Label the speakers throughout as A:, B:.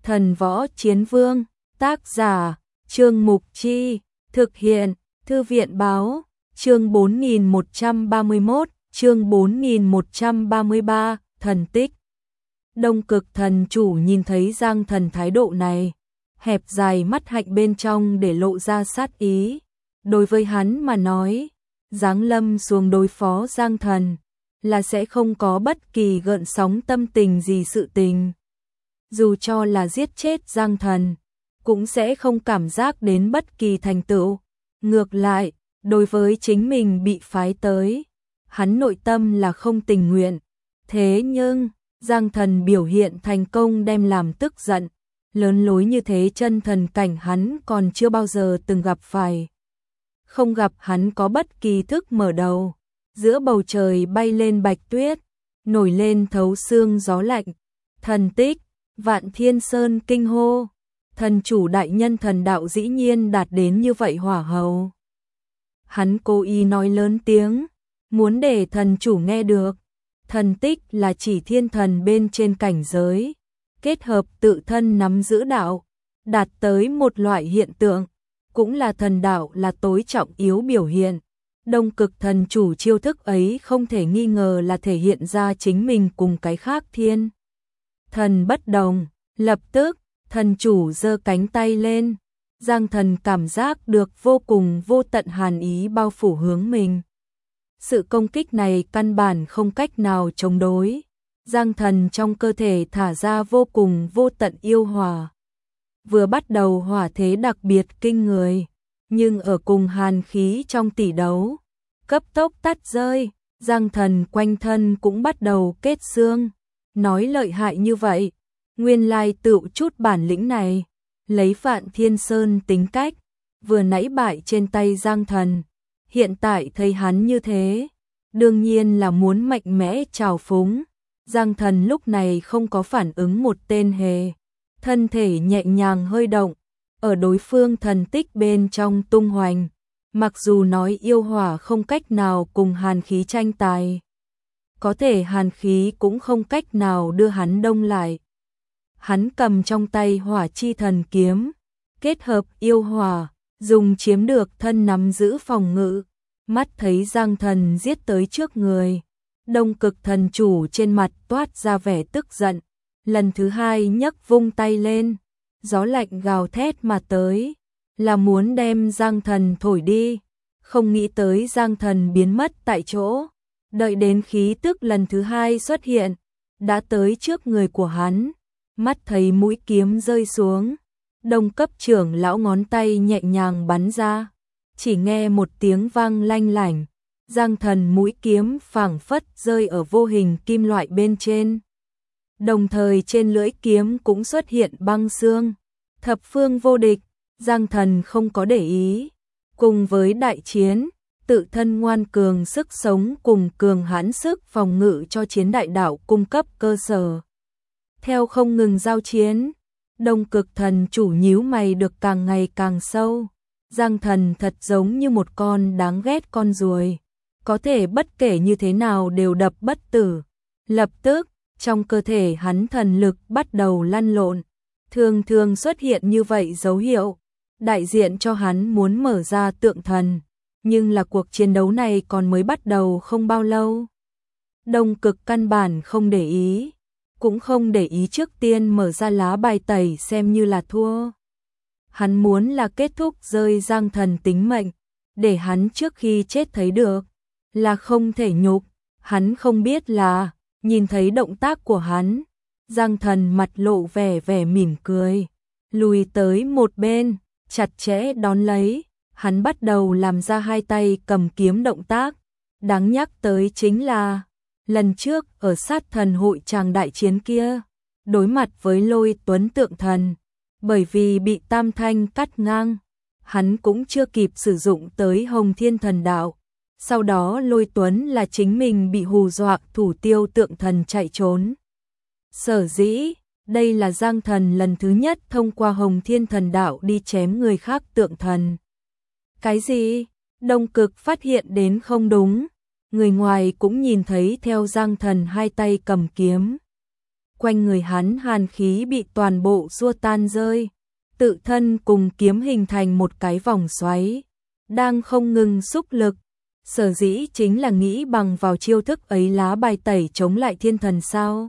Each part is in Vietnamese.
A: Thần Võ Chiến Vương, tác giả, Trương Mục Chi, thực hiện, Thư viện Báo, chương 4131, chương 4133, thần tích. Đông Cực Thần Chủ nhìn thấy Giang Thần thái độ này, hẹp dài mắt hạnh bên trong để lộ ra sát ý. Đối với hắn mà nói, giáng lâm xuống đối phó Giang Thần là sẽ không có bất kỳ gợn sóng tâm tình gì sự tình. Dù cho là giết chết Giang Thần, cũng sẽ không cảm giác đến bất kỳ thành tựu. Ngược lại, đối với chính mình bị phái tới, hắn nội tâm là không tình nguyện. Thế nhưng, Giang Thần biểu hiện thành công đem làm tức giận. Lớn lối như thế chân thần cảnh hắn còn chưa bao giờ từng gặp phải. Không gặp hắn có bất kỳ thức mở đầu. Giữa bầu trời bay lên bạch tuyết, nổi lên thấu xương gió lạnh. Thần tích, Vạn Thiên Sơn kinh hô. Thần chủ đại nhân thần đạo dĩ nhiên đạt đến như vậy hỏa hầu. Hắn cố ý nói lớn tiếng, muốn để thần chủ nghe được. Thần tích là chỉ thiên thần bên trên cảnh giới, kết hợp tự thân nắm giữ đạo, đạt tới một loại hiện tượng, cũng là thần đạo là tối trọng yếu biểu hiện. Đông Cực Thần Chủ chiêu thức ấy không thể nghi ngờ là thể hiện ra chính mình cùng cái khác thiên thần bất đồng. Lập tức, thần chủ giơ cánh tay lên, Giang Thần cảm giác được vô cùng vô tận hàn ý bao phủ hướng mình. Sự công kích này căn bản không cách nào chống đối. Giang Thần trong cơ thể thả ra vô cùng vô tận yêu hỏa. Vừa bắt đầu hỏa thế đặc biệt kinh người, nhưng ở cùng hàn khí trong tỷ đấu, cấp tốc tắt rơi, Giang Thần quanh thân cũng bắt đầu kết xương. Nói lợi hại như vậy, nguyên lai tựu chút bản lĩnh này, lấy Vạn Thiên Sơn tính cách, vừa nãy bại trên tay Giang Thần, hiện tại thấy hắn như thế, đương nhiên là muốn mạnh mẽ trào phúng. Giang Thần lúc này không có phản ứng một tên hề, thân thể nhẹ nhàng hơi động, ở đối phương thần tích bên trong tung hoành. Mặc dù nói yêu hỏa không cách nào cùng hàn khí tranh tài, có thể hàn khí cũng không cách nào đưa hắn đông lại. Hắn cầm trong tay Hỏa Chi Thần kiếm, kết hợp yêu hỏa, dùng chiếm được thân nắm giữ phòng ngự. Mắt thấy Giang Thần giết tới trước người, Đông Cực Thần Chủ trên mặt toát ra vẻ tức giận, lần thứ hai nhấc vung tay lên, gió lạnh gào thét mà tới, là muốn đem Giang Thần thổi đi. Không nghĩ tới Giang Thần biến mất tại chỗ, đợi đến khí tức lần thứ hai xuất hiện, đã tới trước người của hắn. Mắt thấy mũi kiếm rơi xuống, Đông Cấp trưởng lão ngón tay nhẹ nhàng bắn ra, chỉ nghe một tiếng vang lanh lảnh, Giang Thần mũi kiếm phảng phất rơi ở vô hình kim loại bên trên. Đồng thời trên lưỡi kiếm cũng xuất hiện băng xương, thập phương vô địch. Giang Thần không có để ý, cùng với đại chiến, tự thân ngoan cường sức sống cùng cường hãn sức phòng ngự cho chiến đại đạo cung cấp cơ sở. Theo không ngừng giao chiến, Đông Cực Thần Chủ nhíu mày được càng ngày càng sâu. Giang Thần thật giống như một con đáng ghét con ruồi, có thể bất kể như thế nào đều đập bất tử. Lập tức, trong cơ thể hắn thần lực bắt đầu lăn lộn, thường thường xuất hiện như vậy dấu hiệu, đại diện cho hắn muốn mở ra tượng thần. Nhưng là cuộc chiến đấu này còn mới bắt đầu không bao lâu. Đông Cực căn bản không để ý, cũng không để ý trước tiên mở ra lá bài tẩy xem như là thua. Hắn muốn là kết thúc rơi Giang Thần tính mệnh, để hắn trước khi chết thấy được, là không thể nhục. Hắn không biết là, nhìn thấy động tác của hắn, Giang Thần mặt lộ vẻ mỉm cười, lùi tới một bên, chặt chẽ đón lấy. Hắn bắt đầu làm ra hai tay cầm kiếm động tác. Đáng nhắc tới chính là, lần trước ở sát thần hội tràng đại chiến kia, đối mặt với Lôi Tuấn tượng thần, bởi vì bị Tam Thanh cắt ngang, hắn cũng chưa kịp sử dụng tới Hồng Thiên Thần Đạo. Sau đó Lôi Tuấn là chính mình bị hù dọa thủ tiêu tượng thần chạy trốn. Sở dĩ, đây là Giang Thần lần thứ nhất thông qua Hồng Thiên Thần Đạo đi chém người khác tượng thần. Cái gì? Đông Cực phát hiện đến không đúng. Người ngoài cũng nhìn thấy theo Giang Thần hai tay cầm kiếm. quanh người hắn hàn khí bị toàn bộ xua tan rơi, tự thân cùng kiếm hình thành một cái vòng xoáy, đang không ngừng xúc lực. Sở dĩ chính là nghĩ bằng vào chiêu thức ấy lá bài tẩy chống lại thiên thần sao.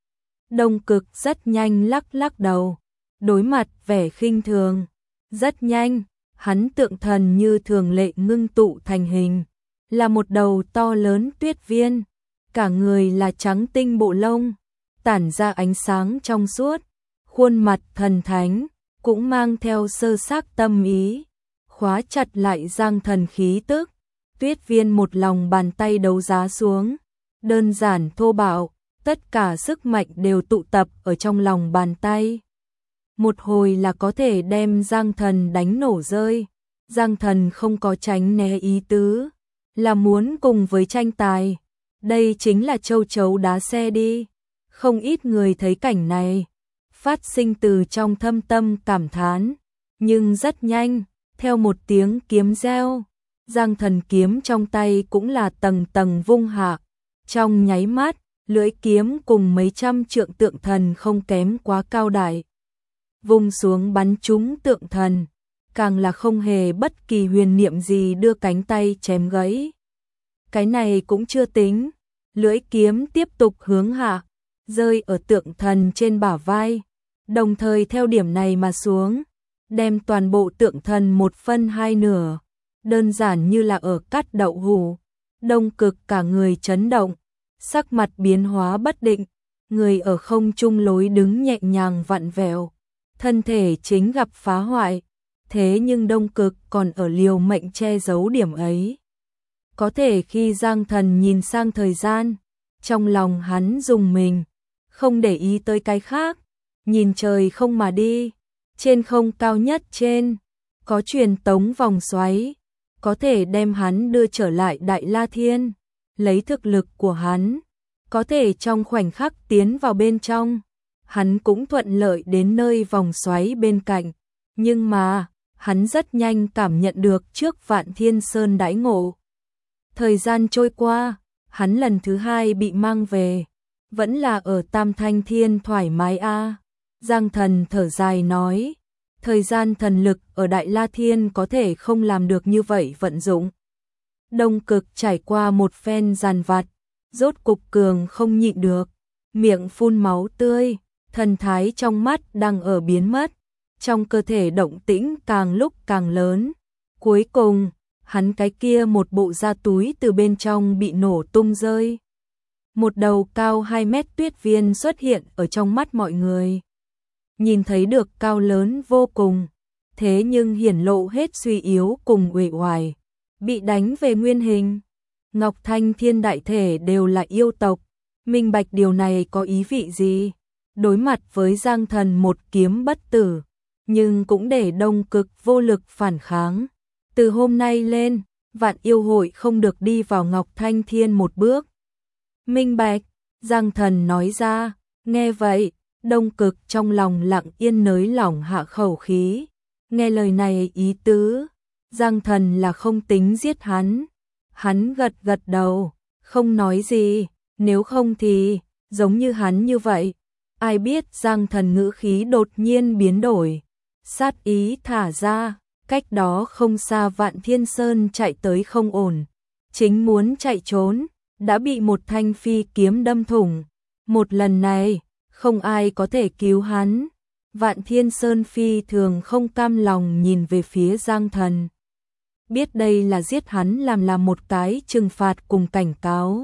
A: Đông Cực rất nhanh lắc lắc đầu, đối mặt vẻ khinh thường. Rất nhanh, hắn tượng thần như thường lệ ngưng tụ thành hình, là một đầu to lớn tuyết viên, cả người là trắng tinh bộ lông, tản ra ánh sáng trong suốt, khuôn mặt thần thánh, cũng mang theo sơ xác tâm ý, khóa chặt lại Giang Thần khí tức. Tuyết viên một lòng bàn tay đấu giá xuống, đơn giản thô bạo, tất cả sức mạnh đều tụ tập ở trong lòng bàn tay. Một hồi là có thể đem Giang Thần đánh nổ rơi. Giang Thần không có tránh né ý tứ, là muốn cùng với tranh tài. Đây chính là châu chấu đá xe đi. Không ít người thấy cảnh này, phát sinh từ trong thâm tâm cảm thán. Nhưng rất nhanh, theo một tiếng kiếm reo, Giang Thần kiếm trong tay cũng là tầng tầng vung hạ. Trong nháy mắt, lưỡi kiếm cùng mấy trăm trượng tượng thần không kém quá cao đại, vung xuống bắn trúng tượng thần, càng là không hề bất kỳ huyền niệm gì đưa cánh tay chém gãy. Cái này cũng chưa tính, lưỡi kiếm tiếp tục hướng hạ, rơi ở tượng thần trên bả vai, đồng thời theo điểm này mà xuống, đem toàn bộ tượng thần một phân hai nửa, đơn giản như là ở cắt đậu hũ. Đông Cực cả người chấn động, sắc mặt biến hóa bất định, người ở không trung lối đứng nhẹ nhàng vặn vẹo, thân thể chính gặp phá hoại, thế nhưng Đông Cực còn ở liều mệnh che giấu điểm ấy. Có thể khi Giang Thần nhìn sang thời gian, trong lòng hắn rùng mình, không để ý tới cái khác, nhìn trời không mà đi, trên không cao nhất trên, có truyền tống vòng xoáy, có thể đem hắn đưa trở lại Đại La Thiên, lấy thực lực của hắn, có thể trong khoảnh khắc tiến vào bên trong, hắn cũng thuận lợi đến nơi vòng xoáy bên cạnh, nhưng mà, hắn rất nhanh cảm nhận được trước Vạn Thiên Sơn đãi ngộ. Thời gian trôi qua, hắn lần thứ hai bị mang về, vẫn là ở Tam Thanh Thiên thoải mái a. Giang Thần thở dài nói, thời gian thần lực ở Đại La Thiên có thể không làm được như vậy vận dụng. Đông Cực trải qua một phen giàn vặt, rốt cục cường không nhịn được, miệng phun máu tươi, thần thái trong mắt đang ở biến mất, trong cơ thể động tĩnh càng lúc càng lớn. Cuối cùng, hắn cái kia một bộ da túi từ bên trong bị nổ tung rơi. Một đầu cao 2 mét tuyết viên xuất hiện ở trong mắt mọi người. Nhìn thấy được cao lớn vô cùng, thế nhưng hiển lộ hết suy yếu cùng uể oải, bị đánh về nguyên hình. Ngọc Thanh Thiên đại thể đều là yêu tộc, minh bạch điều này có ý vị gì? Đối mặt với Giang Thần một kiếm bất tử, nhưng cũng để Đông Cực vô lực phản kháng. Từ hôm nay lên, Vạn Yêu Hội không được đi vào Ngọc Thanh Thiên một bước. Minh bạch, Giang Thần nói ra, nghe vậy, Đông Cực trong lòng lặng yên nới lỏng hạ khẩu khí. Nghe lời này ý tứ, Giang Thần là không tính giết hắn. Hắn gật gật đầu, không nói gì, nếu không thì, giống như hắn như vậy. Ai biết Giang Thần ngữ khí đột nhiên biến đổi, sát ý thả ra, cách đó không xa Vạn Thiên Sơn chạy tới không ổn, chính muốn chạy trốn, đã bị một thanh phi kiếm đâm thủng. Một lần này, không ai có thể cứu hắn. Vạn Thiên Sơn phi thường không cam lòng nhìn về phía Giang Thần. Biết đây là giết hắn làm một cái trừng phạt cùng cảnh cáo.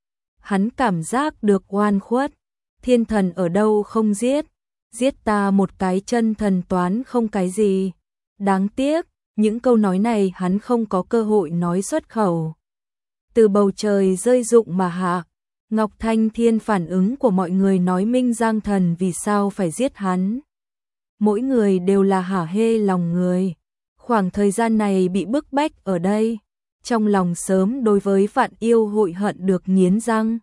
A: Hắn cảm giác được oan khuất, thiên thần ở đâu không giết, giết ta một cái chân thần toán không cái gì. Đáng tiếc, những câu nói này hắn không có cơ hội nói xuất khẩu. Từ bầu trời rơi rụng mà hạ, Ngọc Thanh Thiên phản ứng của mọi người nói minh Giang Thần vì sao phải giết hắn. Mỗi người đều là hả hê lòng người. Khoảng thời gian này bị bức bách ở đây, trong lòng sớm đối với Vạn Yêu Hội hận được nghiến răng.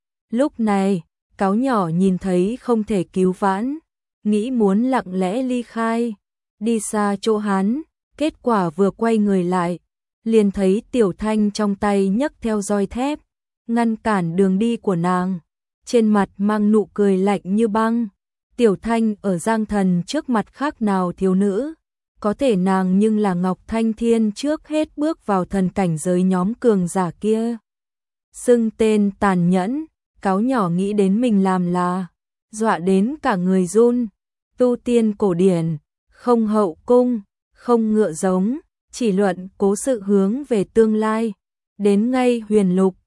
A: Lúc này, cáo nhỏ nhìn thấy không thể cứu vãn, nghĩ muốn lặng lẽ ly khai, đi xa chỗ hắn, kết quả vừa quay người lại, liền thấy Tiểu Thanh trong tay nhấc theo roi thép, ngăn cản đường đi của nàng. trên mặt mang nụ cười lạnh như băng. Tiểu Thanh ở Giang Thần trước mặt khác nào thiếu nữ, có thể nàng nhưng là Ngọc Thanh Thiên trước hết bước vào thần cảnh giới nhóm cường giả kia. Xưng tên tàn nhẫn, cáo nhỏ nghĩ đến mình làm là, dọa đến cả người run. Tu tiên cổ điển, không hậu cung, không ngựa giống, chỉ luận cố sự hướng về tương lai. Đến ngay huyền lục,